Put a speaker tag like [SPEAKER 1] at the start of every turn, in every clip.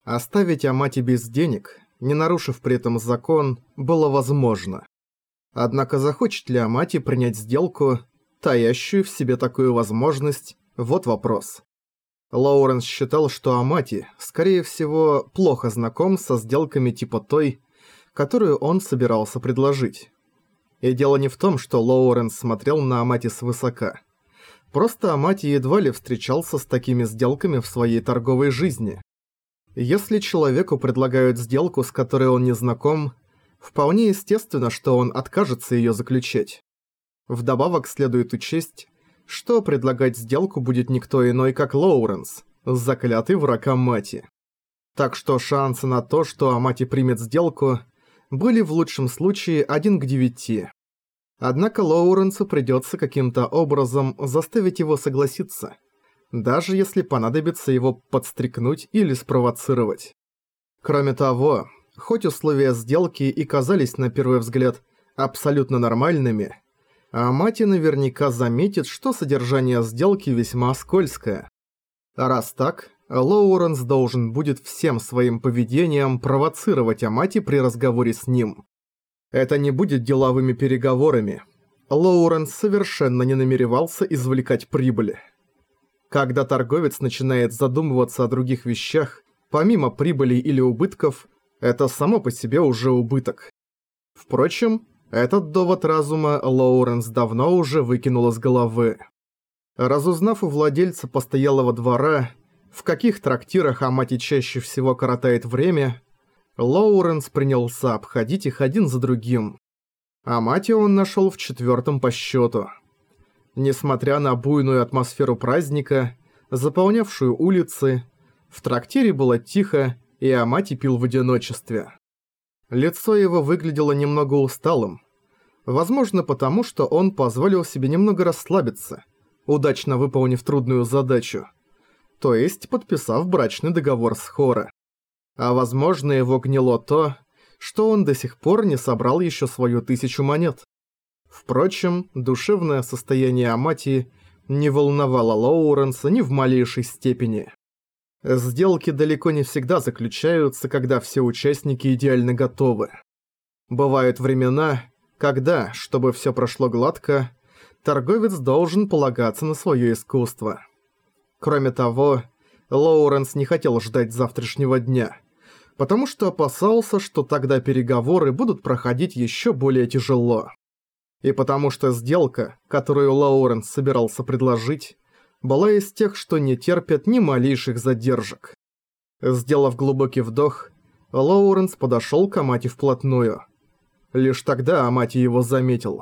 [SPEAKER 1] Оставить Амати без денег, не нарушив при этом закон, было возможно. Однако захочет ли Амати принять сделку, таящую в себе такую возможность, вот вопрос. Лоуренс считал, что Амати, скорее всего, плохо знаком со сделками типа той, которую он собирался предложить. И дело не в том, что Лоуренс смотрел на Амати свысока. Просто Амати едва ли встречался с такими сделками в своей торговой жизни. Если человеку предлагают сделку, с которой он не знаком, вполне естественно, что он откажется её заключать. Вдобавок следует учесть, что предлагать сделку будет никто иной, как Лоуренс, заклятый враг Амати. Так что шансы на то, что Амати примет сделку, были в лучшем случае 1 к 9. Однако Лоуренсу придётся каким-то образом заставить его согласиться, даже если понадобится его подстрекнуть или спровоцировать. Кроме того, хоть условия сделки и казались на первый взгляд абсолютно нормальными, Амати наверняка заметит, что содержание сделки весьма скользкое. А раз так, Лоуренс должен будет всем своим поведением провоцировать Амати при разговоре с ним. Это не будет деловыми переговорами. Лоуренс совершенно не намеревался извлекать прибыль. Когда торговец начинает задумываться о других вещах, помимо прибыли или убытков, это само по себе уже убыток. Впрочем, этот довод разума Лоуренс давно уже выкинул из головы. Разузнав у владельца постоялого двора, в каких трактирах Амати чаще всего коротает время, Лоуренс принялся обходить их один за другим. Амати он нашел в 4-м по счету. Несмотря на буйную атмосферу праздника, заполнявшую улицы, в трактире было тихо, и Амати пил в одиночестве. Лицо его выглядело немного усталым. Возможно, потому что он позволил себе немного расслабиться, удачно выполнив трудную задачу, то есть подписав брачный договор с Хоро. А возможно, его гнило то, что он до сих пор не собрал еще свою 1000 монет. Впрочем, душевное состояние Амати не волновало Лоуренса ни в малейшей степени. Сделки далеко не всегда заключаются, когда все участники идеально готовы. Бывают времена, когда, чтобы все прошло гладко, торговец должен полагаться на свое искусство. Кроме того, Лоуренс не хотел ждать завтрашнего дня, потому что опасался, что тогда переговоры будут проходить еще более тяжело. И потому что сделка, которую Лоуренс собирался предложить, была из тех, что не терпят ни малейших задержек. Сделав глубокий вдох, Лоуренс подошёл к Амати вплотную. Лишь тогда Амати его заметил.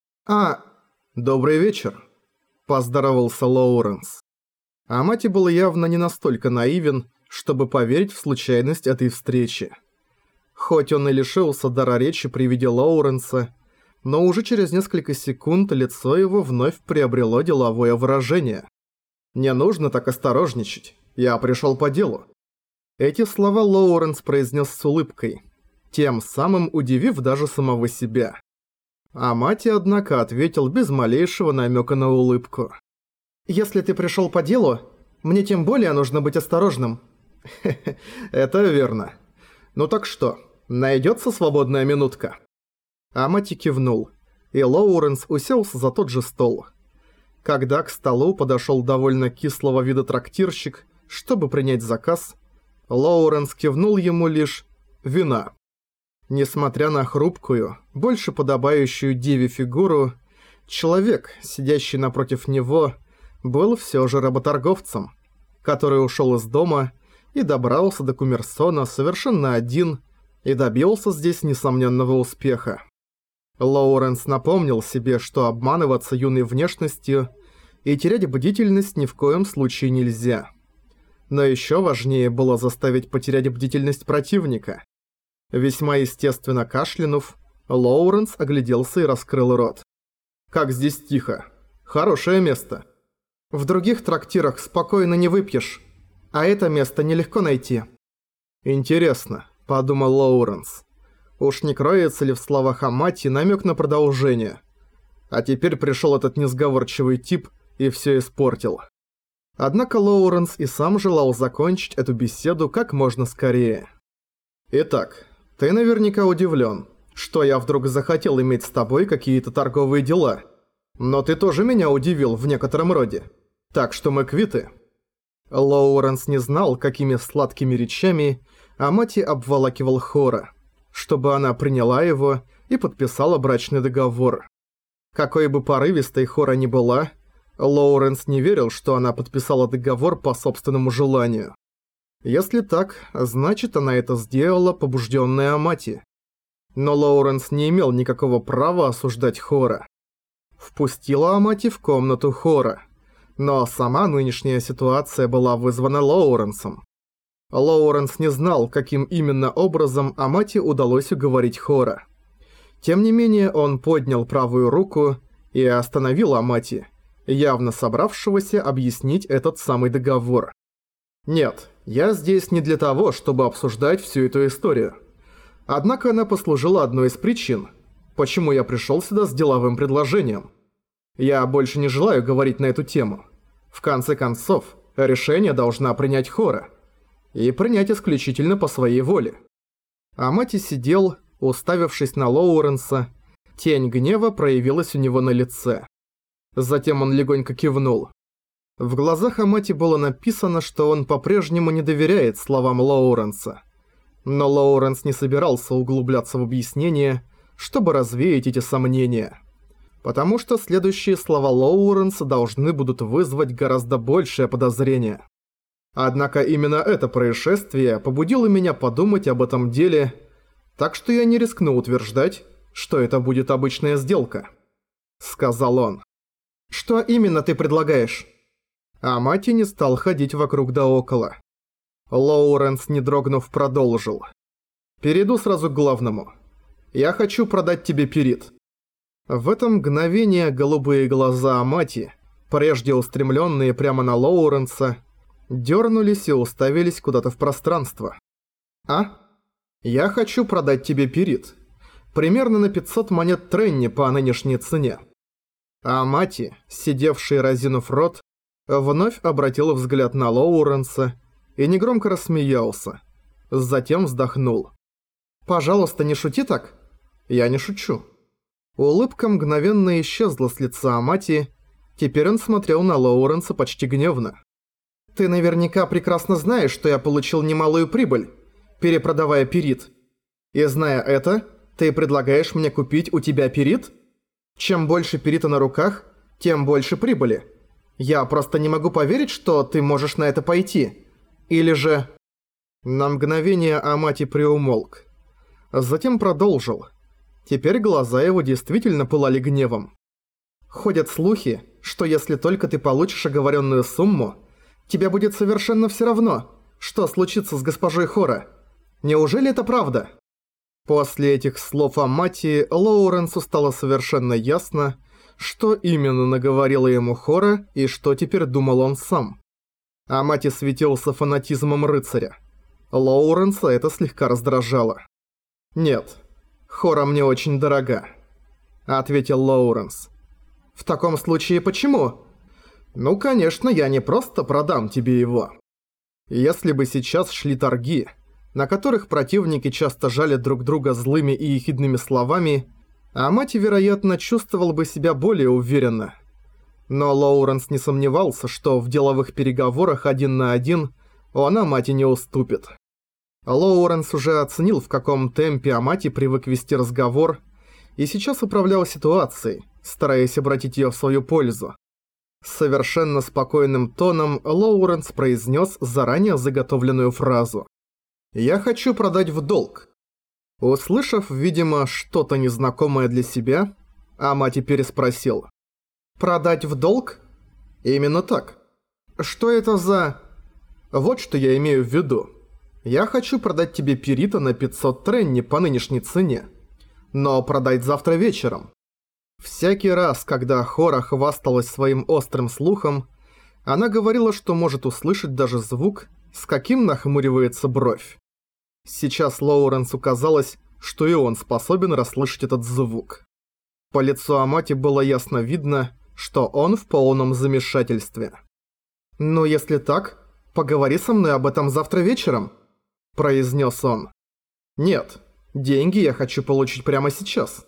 [SPEAKER 1] «Добрый вечер», – поздоровался Лоуренс. Амати был явно не настолько наивен, чтобы поверить в случайность этой встречи. Хоть он и лишился дара речи при виде Лоуренса, но уже через несколько секунд лицо его вновь приобрело деловое выражение. «Не нужно так осторожничать. Я пришёл по делу». Эти слова Лоуренс произнес с улыбкой, тем самым удивив даже самого себя. Амати, однако, ответил без малейшего намёка на улыбку. «Если ты пришёл по делу, мне тем более нужно быть осторожным». «Хе-хе, это верно. Ну так что, найдётся свободная минутка?» Амати кивнул, и Лоуренс уселся за тот же стол. Когда к столу подошёл довольно кислого вида трактирщик, чтобы принять заказ, Лоуренс кивнул ему лишь «вина». Несмотря на хрупкую, больше подобающую деве фигуру, человек, сидящий напротив него, был всё же работорговцем, который ушёл из дома и добрался до Кумерсона совершенно один и добился здесь несомненного успеха. Лоуренс напомнил себе, что обманываться юной внешностью и терять бдительность ни в коем случае нельзя. Но ещё важнее было заставить потерять бдительность противника. Весьма естественно кашлянув, Лоуренс огляделся и раскрыл рот. «Как здесь тихо. Хорошее место». «В других трактирах спокойно не выпьешь, а это место нелегко найти». «Интересно», – подумал Лоуренс. Уж не кроется ли в словах Амати намёк на продолжение? А теперь пришёл этот несговорчивый тип и всё испортил. Однако Лоуренс и сам желал закончить эту беседу как можно скорее. «Итак, ты наверняка удивлен, что я вдруг захотел иметь с тобой какие-то торговые дела. Но ты тоже меня удивил в некотором роде. Так что мы квиты». Лоуренс не знал, какими сладкими речами Амати обволакивал Хора, чтобы она приняла его и подписала брачный договор. Какой бы порывистой Хора ни была, Лоуренс не верил, что она подписала договор по собственному желанию. Если так, значит она это сделала, побужденная Амати. Но Лоуренс не имел никакого права осуждать Хора. Впустила Амати в комнату Хора. Но сама нынешняя ситуация была вызвана Лоуренсом. Лоуренс не знал, каким именно образом Амати удалось уговорить Хора. Тем не менее, он поднял правую руку и остановил Амати, явно собравшегося объяснить этот самый договор. «Нет, я здесь не для того, чтобы обсуждать всю эту историю. Однако она послужила одной из причин, почему я пришел сюда с деловым предложением. Я больше не желаю говорить на эту тему. В конце концов, решение должна принять Хора. И принять исключительно по своей воле». Амати сидел, уставившись на Лоуренса. Тень гнева проявилась у него на лице. Затем он легонько кивнул. В глазах Амати было написано, что он по-прежнему не доверяет словам Лоуренса. Но Лоуренс не собирался углубляться в объяснение, чтобы развеять эти сомнения. Потому что следующие слова Лоуренса должны будут вызвать гораздо большее подозрение. Однако именно это происшествие побудило меня подумать об этом деле, так что я не рискну утверждать, что это будет обычная сделка. Сказал он. «Что именно ты предлагаешь?» Амати не стал ходить вокруг да около. Лоуренс, не дрогнув, продолжил. «Перейду сразу к главному. Я хочу продать тебе Пирит». В это мгновение голубые глаза Амати, прежде устремленные прямо на Лоуренса, дернулись и уставились куда-то в пространство. «А? Я хочу продать тебе Пирит. Примерно на 500 монет Тренни по нынешней цене». Амати, сидевший разинув рот, вновь обратил взгляд на Лоуренса и негромко рассмеялся. Затем вздохнул. «Пожалуйста, не шути так». «Я не шучу». Улыбка мгновенно исчезла с лица Амати, теперь он смотрел на Лоуренса почти гневно. «Ты наверняка прекрасно знаешь, что я получил немалую прибыль, перепродавая Пирит. И зная это, ты предлагаешь мне купить у тебя Пирит? Чем больше Пирита на руках, тем больше прибыли. Я просто не могу поверить, что ты можешь на это пойти. Или же...» На мгновение Амати приумолк. Затем продолжил. Теперь глаза его действительно пылали гневом. «Ходят слухи, что если только ты получишь оговоренную сумму, тебе будет совершенно все равно, что случится с госпожой Хора. Неужели это правда?» После этих слов Амати Лоуренсу стало совершенно ясно, что именно наговорила ему Хора и что теперь думал он сам. Амати светился фанатизмом рыцаря. Лоуренса это слегка раздражало. «Нет, Хора мне очень дорога», — ответил Лоуренс. «В таком случае почему?» «Ну, конечно, я не просто продам тебе его. Если бы сейчас шли торги, на которых противники часто жалят друг друга злыми и ехидными словами, Амати, вероятно, чувствовал бы себя более уверенно. Но Лоуренс не сомневался, что в деловых переговорах 1 на 1 он Амати не уступит. Лоуренс уже оценил, в каком темпе Амати привык вести разговор, и сейчас управлял ситуацией, стараясь обратить ее в свою пользу. С совершенно спокойным тоном Лоуренс произнес заранее заготовленную фразу. «Я хочу продать в долг». Услышав, видимо, что-то незнакомое для себя, Амати переспросил. «Продать в долг?» «Именно так. Что это за...» «Вот что я имею в виду. Я хочу продать тебе Пирита на 500 Тренни по нынешней цене, но продать завтра вечером». Всякий раз, когда Хора хвасталась своим острым слухом, она говорила, что может услышать даже звук, с каким нахмуривается бровь. Сейчас Лоуренсу казалось, что и он способен расслышать этот звук. По лицу Амати было ясно видно, что он в полном замешательстве. «Ну, если так, поговори со мной об этом завтра вечером», – произнес он. «Нет, деньги я хочу получить прямо сейчас».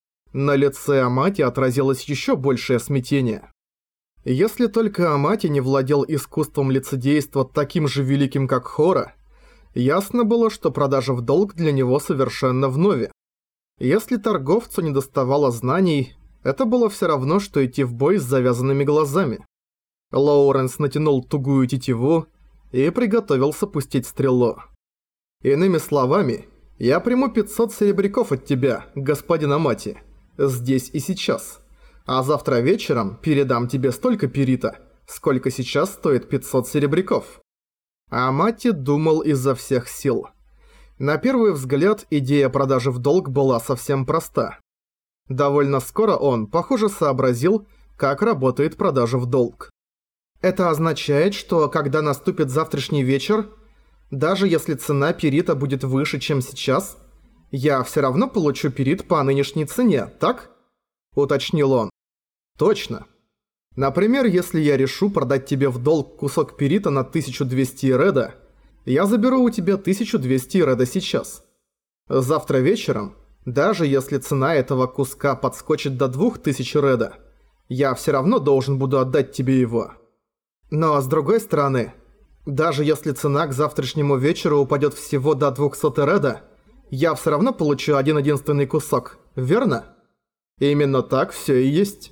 [SPEAKER 1] На лице Амати отразилось еще большее смятение. Если только Амати не владел искусством лицедейства таким же великим, как Хора, ясно было, что продажа в долг для него совершенно вновь. Если торговцу недоставало знаний, это было все равно, что идти в бой с завязанными глазами. Лоуренс натянул тугую тетиву и приготовился пустить стрелу. «Иными словами, я приму 500 серебряков от тебя, господин Амати, здесь и сейчас. А завтра вечером передам тебе столько перита, сколько сейчас стоит 500 серебряков». Амати думал изо всех сил. На первый взгляд, идея продажи в долг была совсем проста. Довольно скоро он, похоже, сообразил, как работает продажа в долг. Это означает, что когда наступит завтрашний вечер, даже если цена перита будет выше, чем сейчас, я все равно получу перит по нынешней цене, так? Уточнил он. Точно. Например, если я решу продать тебе в долг кусок перита на 1200 реда, я заберу у тебя 1200 реда сейчас. Завтра вечером, даже если цена этого куска подскочит до 2000 реда, я все равно должен буду отдать тебе его. Но с другой стороны, даже если цена к завтрашнему вечеру упадет всего до 200 реда, я все равно получу один-единственный кусок, верно? Именно так все и есть.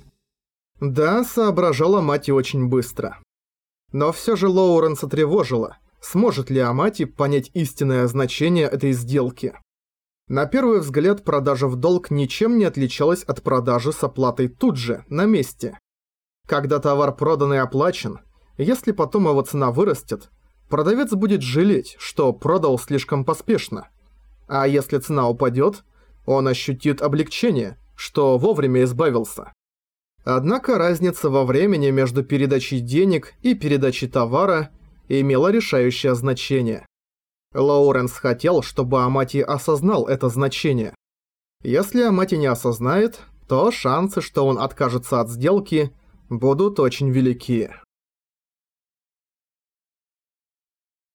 [SPEAKER 1] Да, соображала Амати очень быстро. Но все же Лоуренса тревожило, сможет ли Амати понять истинное значение этой сделки. На первый взгляд, продажа в долг ничем не отличалась от продажи с оплатой тут же, на месте. Когда товар продан и оплачен, если потом его цена вырастет, продавец будет жалеть, что продал слишком поспешно. А если цена упадет, он ощутит облегчение, что вовремя избавился. Однако разница во времени между передачей денег и передачей товара имела решающее значение. Лоуренс хотел, чтобы Амати осознал это значение. Если Амати не осознает, то шансы, что он откажется от сделки, будут очень велики.